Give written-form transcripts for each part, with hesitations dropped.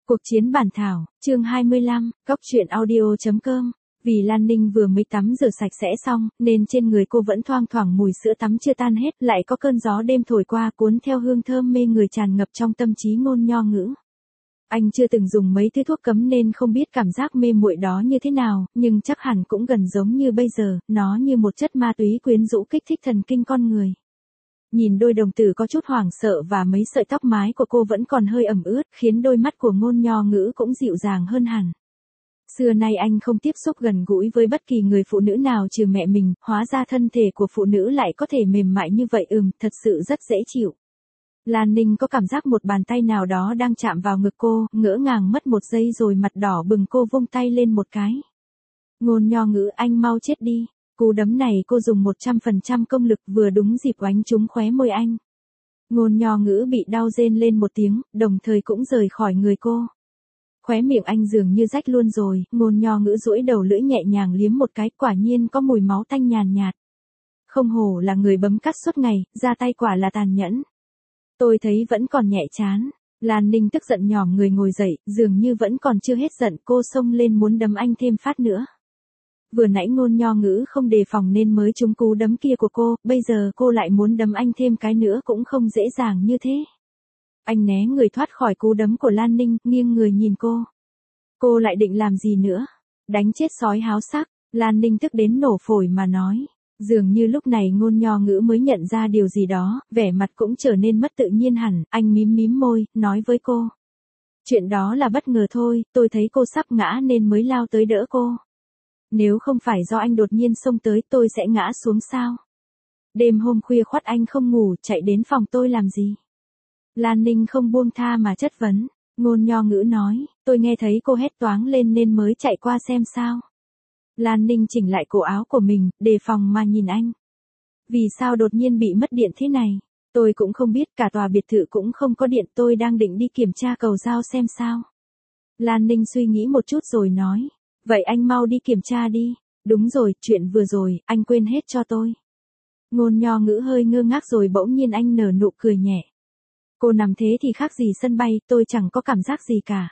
Cuộc chiến bản thảo, chương 25, Cóc truyện audio.com. Vì Lan Ninh vừa mới tắm rửa sạch sẽ xong, nên trên người cô vẫn thoang thoảng mùi sữa tắm chưa tan hết, lại có cơn gió đêm thổi qua cuốn theo hương thơm mê người tràn ngập trong tâm trí Ngôn Nho Ngữ. Anh chưa từng dùng mấy thứ thuốc cấm nên không biết cảm giác mê muội đó như thế nào, nhưng chắc hẳn cũng gần giống như bây giờ, nó như một chất ma túy quyến rũ kích thích thần kinh con người. Nhìn đôi đồng tử có chút hoảng sợ và mấy sợi tóc mái của cô vẫn còn hơi ẩm ướt, khiến đôi mắt của Ngôn Nho Ngữ cũng dịu dàng hơn hẳn. Xưa nay anh không tiếp xúc gần gũi với bất kỳ người phụ nữ nào trừ mẹ mình, hóa ra thân thể của phụ nữ lại có thể mềm mại như vậy, thật sự rất dễ chịu. Lan Ninh có cảm giác một bàn tay nào đó đang chạm vào ngực cô, ngỡ ngàng mất một giây rồi mặt đỏ bừng cô vung tay lên một cái. Ngôn Nho Ngữ, anh mau chết đi. Cú đấm này cô dùng 100% công lực vừa đúng dịp oánh trúng khóe môi anh. Ngôn Nho Ngữ bị đau rên lên một tiếng, đồng thời cũng rời khỏi người cô. Khóe miệng anh dường như rách luôn rồi, Ngôn Nho Ngữ duỗi đầu lưỡi nhẹ nhàng liếm một cái, quả nhiên có mùi máu tanh nhàn nhạt. Không hổ là người bấm cắt suốt ngày, ra tay quả là tàn nhẫn. Tôi thấy vẫn còn nhẹ chán. Lan Ninh tức giận nhòm người ngồi dậy, dường như vẫn còn chưa hết giận, cô xông lên muốn đấm anh thêm phát nữa. Vừa nãy Ngôn Nho Ngữ không đề phòng nên mới trúng cú đấm kia của cô, bây giờ cô lại muốn đấm anh thêm cái nữa cũng không dễ dàng như thế. Anh né người thoát khỏi cú đấm của Lan Ninh, nghiêng người nhìn cô. Cô lại định làm gì nữa? Đánh chết sói háo sắc. Lan Ninh tức đến nổ phổi mà nói. Dường như lúc này Ngôn Nho Ngữ mới nhận ra điều gì đó, vẻ mặt cũng trở nên mất tự nhiên hẳn, anh mím môi, nói với cô. Chuyện đó là bất ngờ thôi, tôi thấy cô sắp ngã nên mới lao tới đỡ cô. Nếu không phải do anh đột nhiên xông tới tôi sẽ ngã xuống sao? Đêm hôm khuya khoắt anh không ngủ, chạy đến phòng tôi làm gì? Lan Ninh không buông tha mà chất vấn. Ngôn Nho Ngữ nói, tôi nghe thấy cô hét toáng lên nên mới chạy qua xem sao. Lan Ninh chỉnh lại cổ áo của mình, đề phòng mà nhìn anh. Vì sao đột nhiên bị mất điện thế này? Tôi cũng không biết, cả tòa biệt thự cũng không có điện, tôi đang định đi kiểm tra cầu dao xem sao. Lan Ninh suy nghĩ một chút rồi nói. Vậy anh mau đi kiểm tra đi. Đúng rồi, chuyện vừa rồi, anh quên hết cho tôi. Ngôn Nho Ngữ hơi ngơ ngác rồi bỗng nhiên anh nở nụ cười nhẹ. Cô nằm thế thì khác gì sân bay, tôi chẳng có cảm giác gì cả.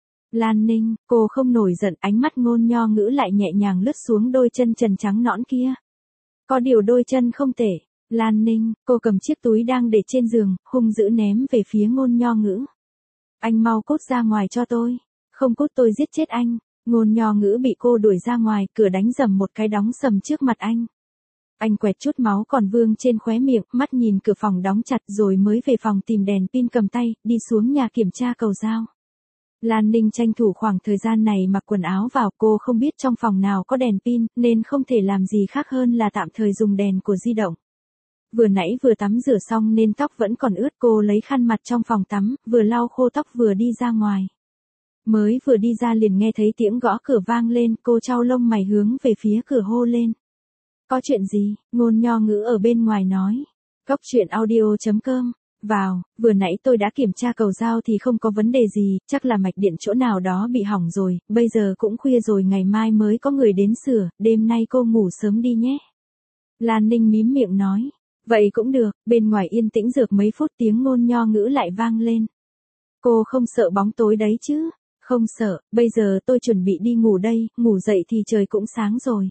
Lan Ninh, cô không nổi giận, ánh mắt Ngôn Nho Ngữ lại nhẹ nhàng lướt xuống đôi chân trần trắng nõn kia. Có điều đôi chân không tệ. Lan Ninh, cô cầm chiếc túi đang để trên giường, hung dữ ném về phía Ngôn Nho Ngữ. Anh mau cút ra ngoài cho tôi. Không cút tôi giết chết anh. Ngôn Nho Ngữ bị cô đuổi ra ngoài, cửa đánh rầm một cái đóng sầm trước mặt anh. Anh quẹt chút máu còn vương trên khóe miệng, mắt nhìn cửa phòng đóng chặt rồi mới về phòng tìm đèn pin cầm tay, đi xuống nhà kiểm tra cầu dao. Lan Ninh tranh thủ khoảng thời gian này mặc quần áo vào, cô không biết trong phòng nào có đèn pin, nên không thể làm gì khác hơn là tạm thời dùng đèn của di động. Vừa nãy vừa tắm rửa xong nên tóc vẫn còn ướt, cô lấy khăn mặt trong phòng tắm, vừa lau khô tóc vừa đi ra ngoài. Mới vừa đi ra liền nghe thấy tiếng gõ cửa vang lên, cô chau lông mày hướng về phía cửa hô lên. Có chuyện gì? Ngôn Nho Ngữ ở bên ngoài nói. Cóc truyện audio.com. Vào, vừa nãy tôi đã kiểm tra cầu dao thì không có vấn đề gì, chắc là mạch điện chỗ nào đó bị hỏng rồi, bây giờ cũng khuya rồi, ngày mai mới có người đến sửa, đêm nay cô ngủ sớm đi nhé. Lan Ninh mím miệng nói. Vậy cũng được, bên ngoài yên tĩnh dược mấy phút tiếng Ngôn Nho Ngữ lại vang lên. Cô không sợ bóng tối đấy chứ? Không sợ, bây giờ tôi chuẩn bị đi ngủ đây, ngủ dậy thì trời cũng sáng rồi.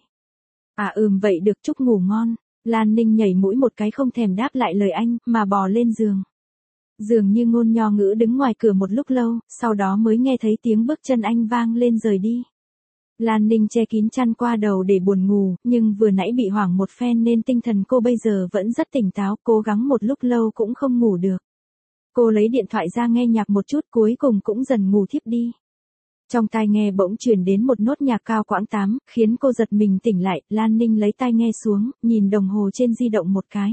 À vậy được, chúc ngủ ngon. Lan Ninh nhảy mũi một cái không thèm đáp lại lời anh, mà bò lên giường. Dường như Ngôn Nho Ngữ đứng ngoài cửa một lúc lâu, sau đó mới nghe thấy tiếng bước chân anh vang lên rời đi. Lan Ninh che kín chăn qua đầu để buồn ngủ, nhưng vừa nãy bị hoảng một phen nên tinh thần cô bây giờ vẫn rất tỉnh táo, cố gắng một lúc lâu cũng không ngủ được. Cô lấy điện thoại ra nghe nhạc một chút, cuối cùng cũng dần ngủ thiếp đi. Trong tai nghe bỗng truyền đến một nốt nhạc cao quãng 8, khiến cô giật mình tỉnh lại. Lan Ninh lấy tai nghe xuống, nhìn đồng hồ trên di động một cái.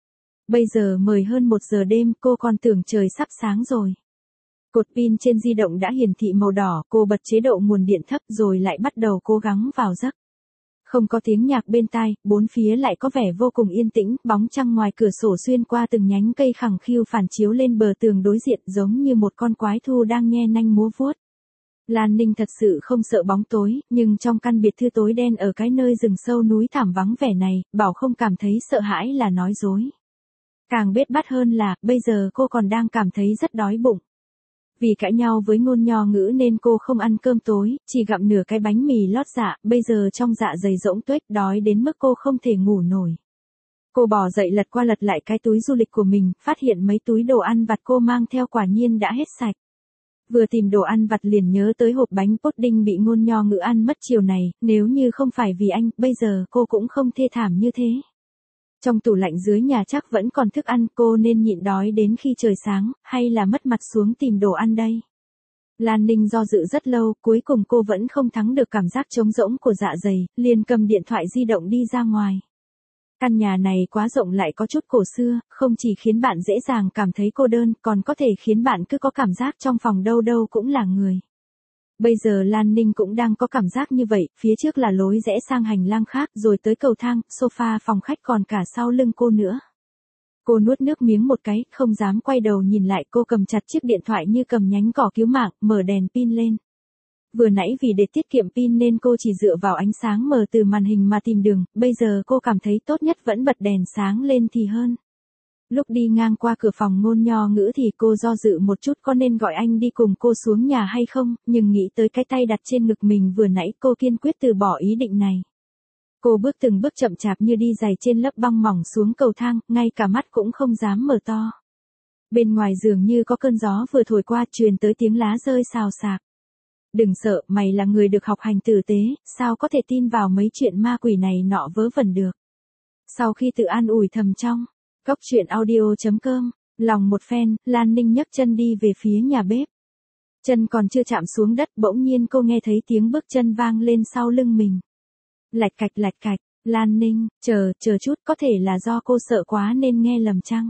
Bây giờ mới hơn 1 giờ đêm, cô còn tưởng trời sắp sáng rồi. Cột pin trên di động đã hiển thị màu đỏ, cô bật chế độ nguồn điện thấp rồi lại bắt đầu cố gắng vào giấc. Không có tiếng nhạc bên tai, bốn phía lại có vẻ vô cùng yên tĩnh, bóng trăng ngoài cửa sổ xuyên qua từng nhánh cây khẳng khiu phản chiếu lên bờ tường đối diện giống như một con quái thú đang nhe nanh múa vuốt. Lan Ninh thật sự không sợ bóng tối, nhưng trong căn biệt thự tối đen ở cái nơi rừng sâu núi thảm vắng vẻ này, bảo không cảm thấy sợ hãi là nói dối. Càng bết bát hơn là, bây giờ cô còn đang cảm thấy rất đói bụng. Vì cãi nhau với Ngôn Nho Ngữ nên cô không ăn cơm tối, chỉ gặm nửa cái bánh mì lót dạ, bây giờ trong dạ dày rỗng tuếch, đói đến mức cô không thể ngủ nổi. Cô bò dậy lật qua lật lại cái túi du lịch của mình, phát hiện mấy túi đồ ăn vặt cô mang theo quả nhiên đã hết sạch. Vừa tìm đồ ăn vặt liền nhớ tới hộp bánh pudding bị Ngôn Nho Ngữ ăn mất chiều này, nếu như không phải vì anh, bây giờ cô cũng không thê thảm như thế. Trong tủ lạnh dưới nhà chắc vẫn còn thức ăn, cô nên nhịn đói đến khi trời sáng, hay là mất mặt xuống tìm đồ ăn đây? Lan Ninh do dự rất lâu, cuối cùng cô vẫn không thắng được cảm giác trống rỗng của dạ dày, liền cầm điện thoại di động đi ra ngoài. Căn nhà này quá rộng lại có chút cổ xưa, không chỉ khiến bạn dễ dàng cảm thấy cô đơn, còn có thể khiến bạn cứ có cảm giác trong phòng đâu đâu cũng là người. Bây giờ Lan Ninh cũng đang có cảm giác như vậy, phía trước là lối rẽ sang hành lang khác, rồi tới cầu thang, sofa phòng khách còn cả sau lưng cô nữa. Cô nuốt nước miếng một cái, không dám quay đầu nhìn lại, cô cầm chặt chiếc điện thoại như cầm nhánh cỏ cứu mạng, mở đèn pin lên. Vừa nãy vì để tiết kiệm pin nên cô chỉ dựa vào ánh sáng mờ từ màn hình mà tìm đường, bây giờ cô cảm thấy tốt nhất vẫn bật đèn sáng lên thì hơn. Lúc đi ngang qua cửa phòng Ngôn Nho Ngữ thì cô do dự một chút có nên gọi anh đi cùng cô xuống nhà hay không, nhưng nghĩ tới cái tay đặt trên ngực mình vừa nãy cô kiên quyết từ bỏ ý định này. Cô bước từng bước chậm chạp như đi giày trên lớp băng mỏng xuống cầu thang, ngay cả mắt cũng không dám mở to. Bên ngoài dường như có cơn gió vừa thổi qua, truyền tới tiếng lá rơi xào xạc. Đừng sợ, mày là người được học hành tử tế, sao có thể tin vào mấy chuyện ma quỷ này nọ vớ vẩn được. Sau khi tự an ủi thầm trong Góc Chuyện Audio.com, lòng một phen, Lan Ninh nhấc chân đi về phía nhà bếp. Chân còn chưa chạm xuống đất, bỗng nhiên cô nghe thấy tiếng bước chân vang lên sau lưng mình. Lạch cạch, Lan Ninh, chờ chút, có thể là do cô sợ quá nên nghe lầm chăng?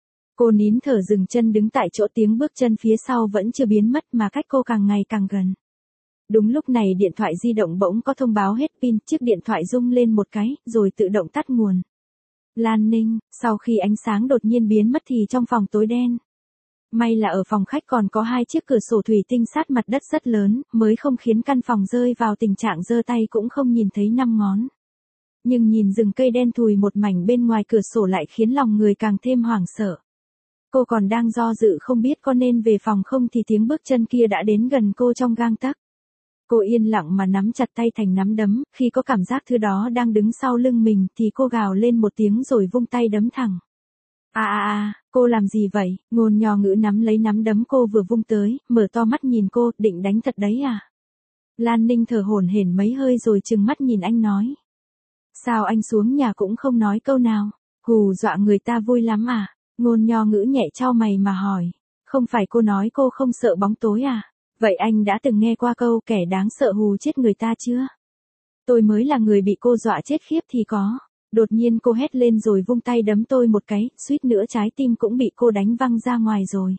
Cô nín thở dừng chân đứng tại chỗ, tiếng bước chân phía sau vẫn chưa biến mất mà cách cô càng ngày càng gần. Đúng lúc này điện thoại di động bỗng có thông báo hết pin, chiếc điện thoại rung lên một cái, rồi tự động tắt nguồn. Lan Ninh, sau khi ánh sáng đột nhiên biến mất thì trong phòng tối đen. May là ở phòng khách còn có 2 chiếc cửa sổ thủy tinh sát mặt đất rất lớn, mới không khiến căn phòng rơi vào tình trạng giơ tay cũng không nhìn thấy 5 ngón. Nhưng nhìn rừng cây đen thùi một mảnh bên ngoài cửa sổ lại khiến lòng người càng thêm hoảng sợ. Cô còn đang do dự không biết có nên về phòng không thì tiếng bước chân kia đã đến gần cô trong gang tấc. Cô yên lặng mà nắm chặt tay thành nắm đấm, khi có cảm giác thứ đó đang đứng sau lưng mình thì cô gào lên một tiếng rồi vung tay đấm thẳng. Cô làm gì vậy? Ngôn Nho Ngữ nắm lấy nắm đấm cô vừa vung tới, mở to mắt nhìn cô, định đánh thật đấy à? Lan Ninh thở hổn hển mấy hơi rồi trừng mắt nhìn anh nói. Sao anh xuống nhà cũng không nói câu nào? Hù dọa người ta vui lắm à? Ngôn Nho Ngữ nhẹ chau mày mà hỏi. Không phải cô nói cô không sợ bóng tối à? Vậy anh đã từng nghe qua câu kẻ đáng sợ hù chết người ta chưa? Tôi mới là người bị cô dọa chết khiếp thì có. Đột nhiên cô hét lên rồi vung tay đấm tôi một cái, suýt nữa trái tim cũng bị cô đánh văng ra ngoài rồi.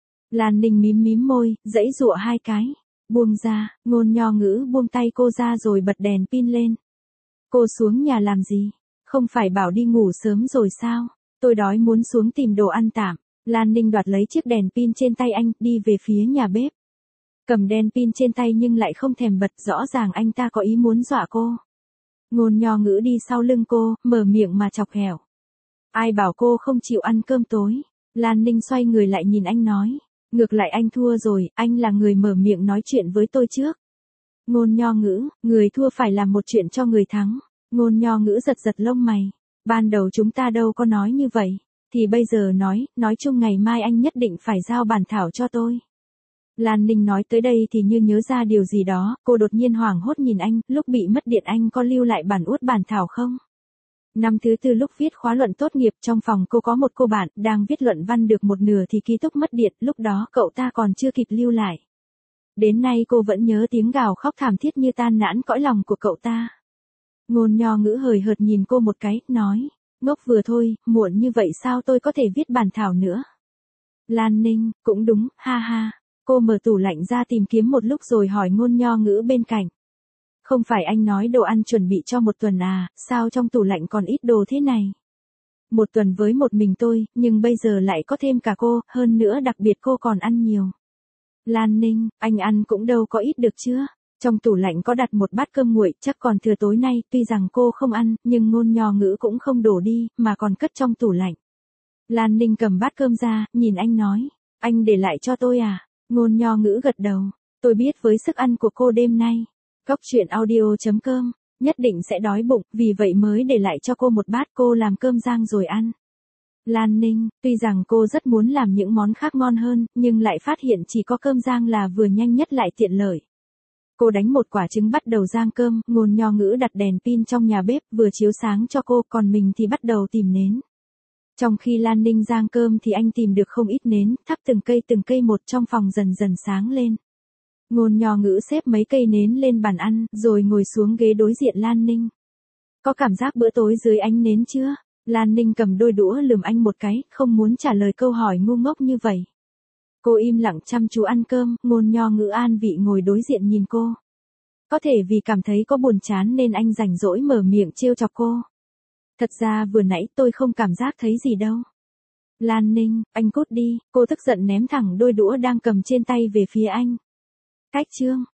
Lan Ninh mím môi, giãy giụa 2 cái. Buông ra, Ngôn Nho Ngữ buông tay cô ra rồi bật đèn pin lên. Cô xuống nhà làm gì? Không phải bảo đi ngủ sớm rồi sao? Tôi đói muốn xuống tìm đồ ăn tạm. Lan Ninh đoạt lấy chiếc đèn pin trên tay anh, đi về phía nhà bếp. Cầm đèn pin trên tay nhưng lại không thèm bật, rõ ràng anh ta có ý muốn dọa cô. Ngôn Nho Ngữ đi sau lưng cô, mở miệng mà chọc ghẹo. Ai bảo cô không chịu ăn cơm tối? Lan Ninh xoay người lại nhìn anh nói. Ngược lại anh thua rồi, anh là người mở miệng nói chuyện với tôi trước. Ngôn Nho Ngữ, người thua phải làm một chuyện cho người thắng. Ngôn Nho Ngữ giật lông mày. Ban đầu chúng ta đâu có nói như vậy. Thì bây giờ nói chung ngày mai anh nhất định phải giao bản thảo cho tôi. Lan Ninh nói tới đây thì như nhớ ra điều gì đó, cô đột nhiên hoảng hốt nhìn anh, lúc bị mất điện anh có lưu lại bản út bản thảo không? Năm thứ 4 lúc viết khóa luận tốt nghiệp trong phòng cô có một cô bạn, đang viết luận văn được một nửa thì ký túc mất điện, lúc đó cậu ta còn chưa kịp lưu lại. Đến nay cô vẫn nhớ tiếng gào khóc thảm thiết như tan nản cõi lòng của cậu ta. Ngôn Nho Ngữ hời hợt nhìn cô một cái, nói, ngốc vừa thôi, muộn như vậy sao tôi có thể viết bản thảo nữa? Lan Ninh, cũng đúng, ha ha. Cô mở tủ lạnh ra tìm kiếm một lúc rồi hỏi Ngôn Nho Ngữ bên cạnh. Không phải anh nói đồ ăn chuẩn bị cho 1 tuần à, sao trong tủ lạnh còn ít đồ thế này? 1 tuần với một mình tôi, nhưng bây giờ lại có thêm cả cô, hơn nữa đặc biệt cô còn ăn nhiều. Lan Ninh, anh ăn cũng đâu có ít được chưa? Trong tủ lạnh có đặt một bát cơm nguội, chắc còn thừa tối nay, tuy rằng cô không ăn, nhưng Ngôn Nho Ngữ cũng không đổ đi, mà còn cất trong tủ lạnh. Lan Ninh cầm bát cơm ra, nhìn anh nói, anh để lại cho tôi à? Ngôn Nho Ngữ gật đầu. Tôi biết với sức ăn của cô đêm nay, Góc truyện audio.com, nhất định sẽ đói bụng, vì vậy mới để lại cho cô một bát, cô làm cơm rang rồi ăn. Lan Ninh, tuy rằng cô rất muốn làm những món khác ngon hơn, nhưng lại phát hiện chỉ có cơm rang là vừa nhanh nhất lại tiện lợi. Cô đánh một quả trứng bắt đầu rang cơm, Ngôn Nho Ngữ đặt đèn pin trong nhà bếp vừa chiếu sáng cho cô, còn mình thì bắt đầu tìm nến. Trong khi Lan Ninh rang cơm thì anh tìm được không ít nến, thắp từng cây một trong phòng dần dần sáng lên. Ngôn Nho Ngữ xếp mấy cây nến lên bàn ăn, rồi ngồi xuống ghế đối diện Lan Ninh. Có cảm giác bữa tối dưới ánh nến chưa? Lan Ninh cầm đôi đũa lườm anh một cái, không muốn trả lời câu hỏi ngu ngốc như vậy. Cô im lặng chăm chú ăn cơm, Ngôn Nho Ngữ an vị ngồi đối diện nhìn cô. Có thể vì cảm thấy có buồn chán nên anh rảnh rỗi mở miệng trêu chọc cô. Thật ra vừa nãy tôi không cảm giác thấy gì đâu. Lan Ninh, anh cút đi, cô tức giận ném thẳng đôi đũa đang cầm trên tay về phía anh. Cách chương